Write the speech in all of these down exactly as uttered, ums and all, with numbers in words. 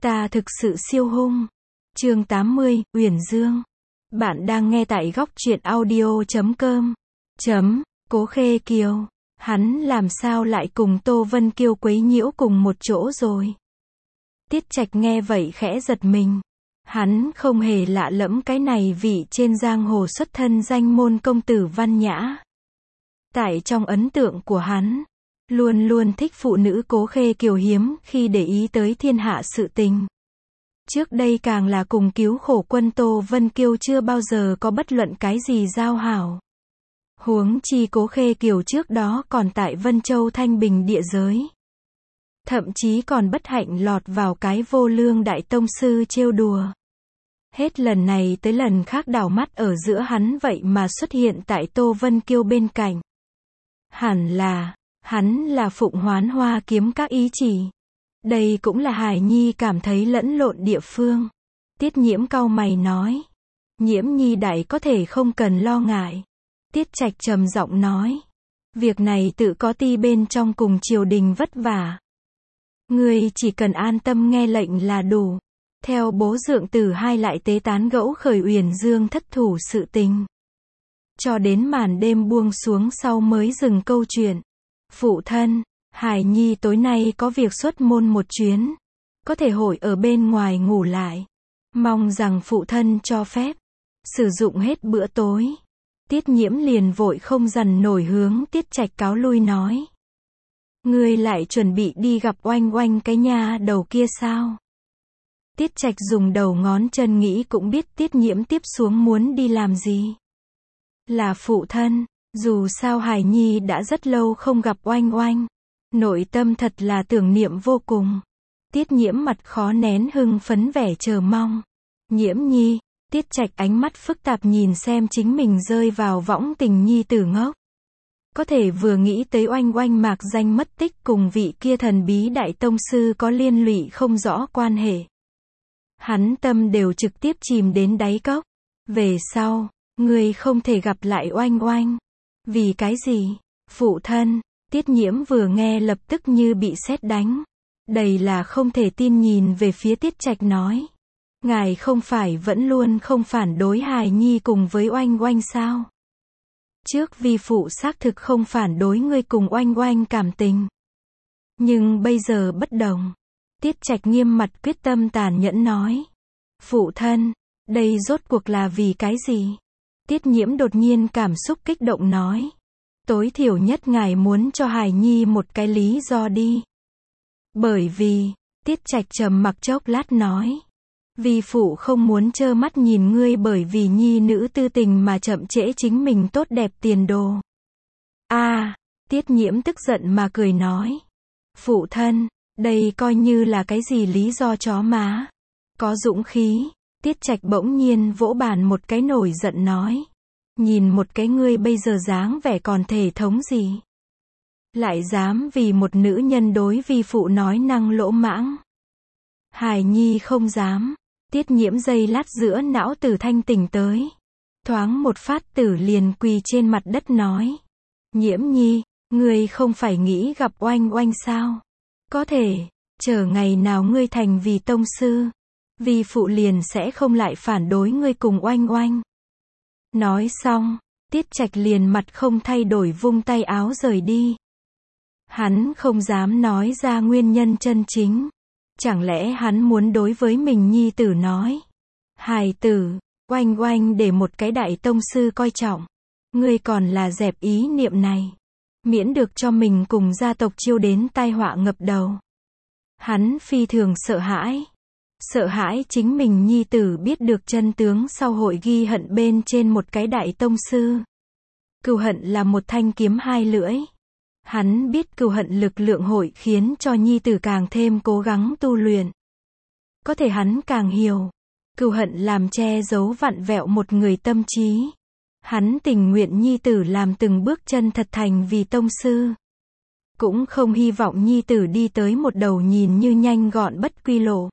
Ta thực sự siêu hung. Chương tám mươi, Uyển Dương. Bạn đang nghe tại góc truyện audio chấm com. Chấm, Cố Khê Kiều. Hắn làm sao lại cùng Tô Vân Kiều quấy nhiễu cùng một chỗ rồi? Tiết Trạch nghe vậy khẽ giật mình. Hắn không hề lạ lẫm cái này vị trên giang hồ xuất thân danh môn công tử văn nhã. Tại trong ấn tượng của hắn, luôn luôn thích phụ nữ Cố Khê Kiều hiếm khi để ý tới thiên hạ sự tình. Trước đây càng là cùng cứu khổ quân Tô Vân Kiều chưa bao giờ có bất luận cái gì giao hảo. Huống chi Cố Khê Kiều trước đó còn tại Vân Châu Thanh Bình địa giới. Thậm chí còn bất hạnh lọt vào cái vô lương đại tông sư trêu đùa. Hết lần này tới lần khác đảo mắt ở giữa hắn vậy mà xuất hiện tại Tô Vân Kiều bên cạnh. Hẳn là, hắn là phụng hoán hoa kiếm các ý chỉ. Đây cũng là Hải Nhi cảm thấy lẫn lộn địa phương. Tiết Nhiễm cau mày nói. Nhiễm Nhi đại có thể không cần lo ngại. Tiết Trạch trầm giọng nói. Việc này tự có ti bên trong cùng triều đình vất vả. Ngươi chỉ cần an tâm nghe lệnh là đủ. Theo bố dượng tử hai lại tế tán gẫu khởi Uyển Dương thất thủ sự tình. Cho đến màn đêm buông xuống sau mới dừng câu chuyện. Phụ thân, Hải Nhi tối nay có việc xuất môn một chuyến. Có thể hội ở bên ngoài ngủ lại. Mong rằng phụ thân cho phép. Sử dụng hết bữa tối. Tiết Nhiễm liền vội không dằn nổi hướng Tiết Trạch cáo lui nói. Ngươi lại chuẩn bị đi gặp oanh oanh cái nha đầu kia sao? Tiết Trạch dùng đầu ngón chân nghĩ cũng biết Tiết Nhiễm tiếp xuống muốn đi làm gì. Là phụ thân, dù sao Hải Nhi đã rất lâu không gặp oanh oanh. Nội tâm thật là tưởng niệm vô cùng. Tiết Nhiễm mặt khó nén hưng phấn vẻ chờ mong. Nhiễm Nhi, Tiết Trạch ánh mắt phức tạp nhìn xem chính mình rơi vào võng tình nhi tử ngốc. Có thể vừa nghĩ tới oanh oanh mạc danh mất tích cùng vị kia thần bí đại tông sư có liên lụy không rõ quan hệ. Hắn tâm đều trực tiếp chìm đến đáy cốc. Về sau, ngươi không thể gặp lại oanh oanh. Vì cái gì? Phụ thân, Tiết Nhiễm vừa nghe lập tức như bị sét đánh. Đầy là không thể tin nhìn về phía Tiết Trạch nói. Ngài không phải vẫn luôn không phản đối Hải Nhi cùng với oanh oanh sao? Trước vi phụ xác thực không phản đối ngươi cùng oanh oanh cảm tình. Nhưng bây giờ bất đồng. Tiết Trạch nghiêm mặt quyết tâm tàn nhẫn nói. Phụ thân, đây rốt cuộc là vì cái gì? Tiết Nhiễm đột nhiên cảm xúc kích động nói. Tối thiểu nhất ngài muốn cho Hải Nhi một cái lý do đi. Bởi vì, Tiết Trạch trầm mặc chốc lát nói. Vi phụ không muốn trơ mắt nhìn ngươi bởi vì nhi nữ tư tình mà chậm trễ chính mình tốt đẹp tiền đồ. A, à, Tiết Nhiễm tức giận mà cười nói. Phụ thân, đây coi như là cái gì lý do chó má. Có dũng khí, Tiết Trạch bỗng nhiên vỗ bàn một cái nổi giận nói. Nhìn một cái ngươi bây giờ dáng vẻ còn thể thống gì. Lại dám vì một nữ nhân đối vi phụ nói năng lỗ mãng. Hải Nhi không dám. Tiết Nhiễm giây lát giữa não tử thanh tỉnh tới. Thoáng một phát tử liền quỳ trên mặt đất nói. Nhiễm Nhi, ngươi không phải nghĩ gặp oanh oanh sao? Có thể, chờ ngày nào ngươi thành vì tông sư. Vi phụ liền sẽ không lại phản đối ngươi cùng oanh oanh. Nói xong, Tiết Trạch liền mặt không thay đổi vung tay áo rời đi. Hắn không dám nói ra nguyên nhân chân chính. Chẳng lẽ hắn muốn đối với mình nhi tử nói. Hài tử, oanh oanh để một cái đại tông sư coi trọng. Ngươi còn là dẹp ý niệm này. Miễn được cho mình cùng gia tộc chiêu đến tai họa ngập đầu. Hắn phi thường sợ hãi. Sợ hãi chính mình nhi tử biết được chân tướng sau hội ghi hận bên trên một cái đại tông sư. Cừu hận là một thanh kiếm hai lưỡi. Hắn biết cừu hận lực lượng hội khiến cho nhi tử càng thêm cố gắng tu luyện. Có thể hắn càng hiểu. Cừu hận làm che giấu vặn vẹo một người tâm trí. Hắn tình nguyện nhi tử làm từng bước chân thật thành vì tông sư. Cũng không hy vọng nhi tử đi tới một đầu nhìn như nhanh gọn bất quy lộ.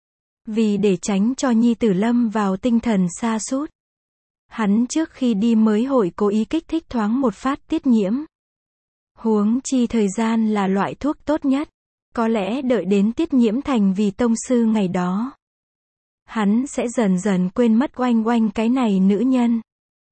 Vì để tránh cho nhi tử lâm vào tinh thần sa sút. Hắn trước khi đi mới hội cố ý kích thích thoáng một phát Tiết Nhiễm. Huống chi thời gian là loại thuốc tốt nhất. Có lẽ đợi đến Tiết Nhiễm thành vì tông sư ngày đó, hắn sẽ dần dần quên mất oanh oanh cái này nữ nhân.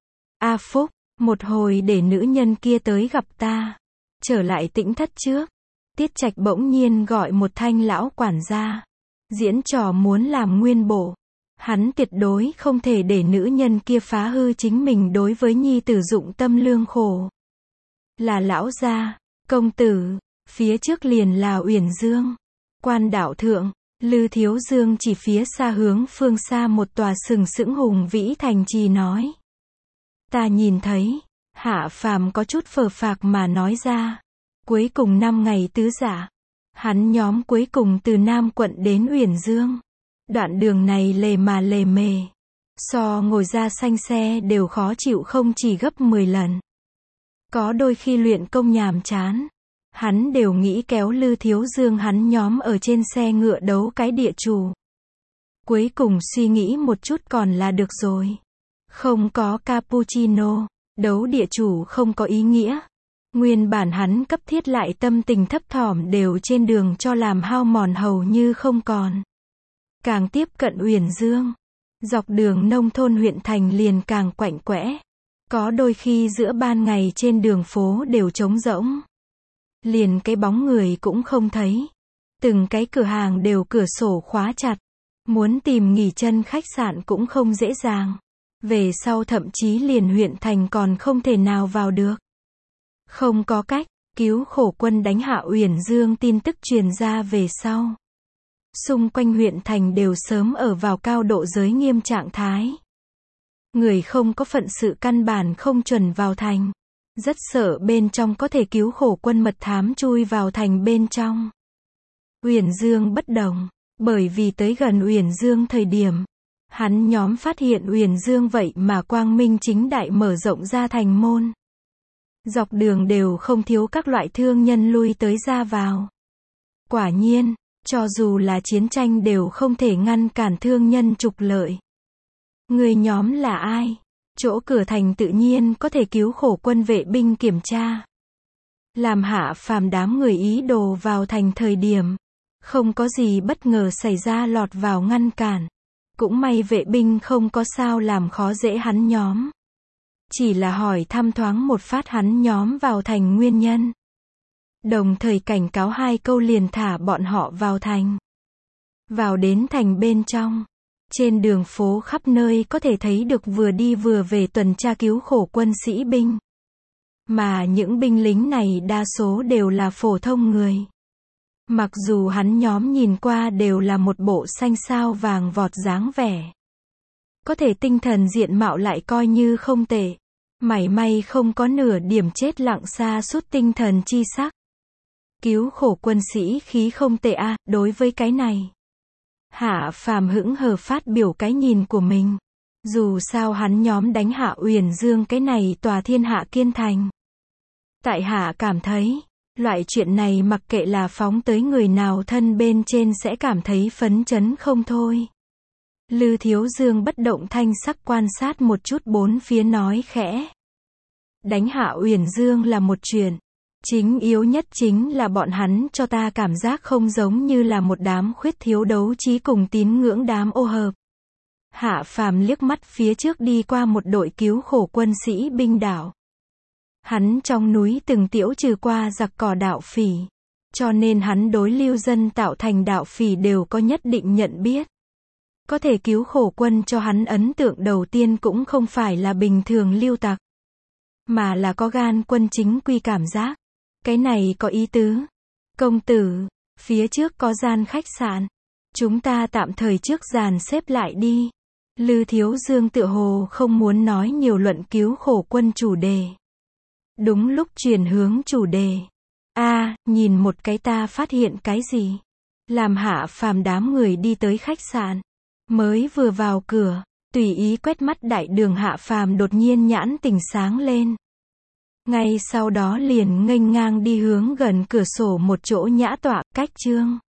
A Phúc, một hồi để nữ nhân kia tới gặp ta. Trở lại Tĩnh thất trước, Tiết Trạch bỗng nhiên gọi một Thanh lão quản gia. Diễn trò muốn làm nguyên bộ. Hắn tuyệt đối không thể để nữ nhân kia phá hư chính mình đối với nhi tử dụng tâm lương khổ. Là lão gia, công tử, phía trước liền là Uyển Dương. Quan đạo thượng, Lư Thiếu Dương chỉ phía xa hướng phương xa một tòa sừng sững hùng vĩ thành trì nói. Ta nhìn thấy, Hạ Phàm có chút phờ phạc mà nói ra. Cuối cùng năm ngày tứ dạ, hắn nhóm cuối cùng từ Nam quận đến Uyển Dương. Đoạn đường này lề mà lề mề, so ngồi ra xanh xe đều khó chịu không chỉ gấp mười lần. Có đôi khi luyện công nhàm chán, hắn đều nghĩ kéo Lư Thiếu Dương hắn nhóm ở trên xe ngựa đấu cái địa chủ. Cuối cùng suy nghĩ một chút còn là được rồi. Không có cappuccino, đấu địa chủ không có ý nghĩa. Nguyên bản hắn cấp thiết lại tâm tình thấp thỏm đều trên đường cho làm hao mòn hầu như không còn. Càng tiếp cận Uyển Dương, dọc đường nông thôn huyện thành liền càng quạnh quẽ. Có đôi khi giữa ban ngày trên đường phố đều trống rỗng. Liền cái bóng người cũng không thấy. Từng cái cửa hàng đều cửa sổ khóa chặt. Muốn tìm nghỉ chân khách sạn cũng không dễ dàng. Về sau thậm chí liền huyện thành còn không thể nào vào được. Không có cách, cứu khổ quân đánh hạ Uyển Dương tin tức truyền ra về sau. Xung quanh huyện thành đều sớm ở vào cao độ giới nghiêm trạng thái. Người không có phận sự căn bản không chuẩn vào thành. Rất sợ bên trong có thể cứu khổ quân mật thám chui vào thành bên trong. Uyển Dương bất đồng, bởi vì tới gần Uyển Dương thời điểm, hắn nhóm phát hiện Uyển Dương vậy mà quang minh chính đại mở rộng ra thành môn. Dọc đường đều không thiếu các loại thương nhân lui tới ra vào. Quả nhiên, cho dù là chiến tranh đều không thể ngăn cản thương nhân trục lợi. Người nhóm là ai? Chỗ cửa thành tự nhiên có thể cứu khổ quân vệ binh kiểm tra. Làm Hạ Phàm đám người ý đồ vào thành thời điểm, không có gì bất ngờ xảy ra lọt vào ngăn cản. Cũng may vệ binh không có sao làm khó dễ hắn nhóm. Chỉ là hỏi thăm thoáng một phát hắn nhóm vào thành nguyên nhân. Đồng thời cảnh cáo hai câu liền thả bọn họ vào thành. Vào đến thành bên trong. Trên đường phố khắp nơi có thể thấy được vừa đi vừa về tuần tra cứu khổ quân sĩ binh. Mà những binh lính này đa số đều là phổ thông người. Mặc dù hắn nhóm nhìn qua đều là một bộ xanh sao vàng vọt dáng vẻ. Có thể tinh thần diện mạo lại coi như không tệ. Mảy may không có nửa điểm chết lặng xa suốt tinh thần chi sắc. Cứu khổ quân sĩ khí không tệ a, à, đối với cái này. Hạ Phàm hững hờ phát biểu cái nhìn của mình. Dù sao hắn nhóm đánh hạ Uyển Dương cái này tòa thiên hạ kiên thành. Tại hạ cảm thấy, loại chuyện này mặc kệ là phóng tới người nào thân bên trên sẽ cảm thấy phấn chấn không thôi. Lư Thiếu Dương bất động thanh sắc quan sát một chút bốn phía nói khẽ. Đánh hạ Uyển Dương là một chuyện. Chính yếu nhất chính là bọn hắn cho ta cảm giác không giống như là một đám khuyết thiếu đấu trí cùng tín ngưỡng đám ô hợp. Hạ Phàm liếc mắt phía trước đi qua một đội cứu khổ quân sĩ binh đảo. Hắn trong núi từng tiễu trừ qua giặc cỏ đạo phỉ. Cho nên hắn đối lưu dân tạo thành đạo phỉ đều có nhất định nhận biết. Có thể cứu khổ quân cho hắn ấn tượng đầu tiên cũng không phải là bình thường lưu tặc. Mà là có gan quân chính quy cảm giác. Cái này có ý tứ. Công tử, phía trước có gian khách sạn. Chúng ta tạm thời trước dàn xếp lại đi. Lư Thiếu Dương tựa hồ không muốn nói nhiều luận cứu khổ quân chủ đề. Đúng lúc chuyển hướng chủ đề. A, à, nhìn một cái ta phát hiện cái gì? Làm Hạ Phàm đám người đi tới khách sạn. Mới vừa vào cửa, tùy ý quét mắt đại đường Hạ Phàm đột nhiên nhãn tình sáng lên. Ngay sau đó liền nghênh ngang đi hướng gần cửa sổ một chỗ nhã tọa, cách trương.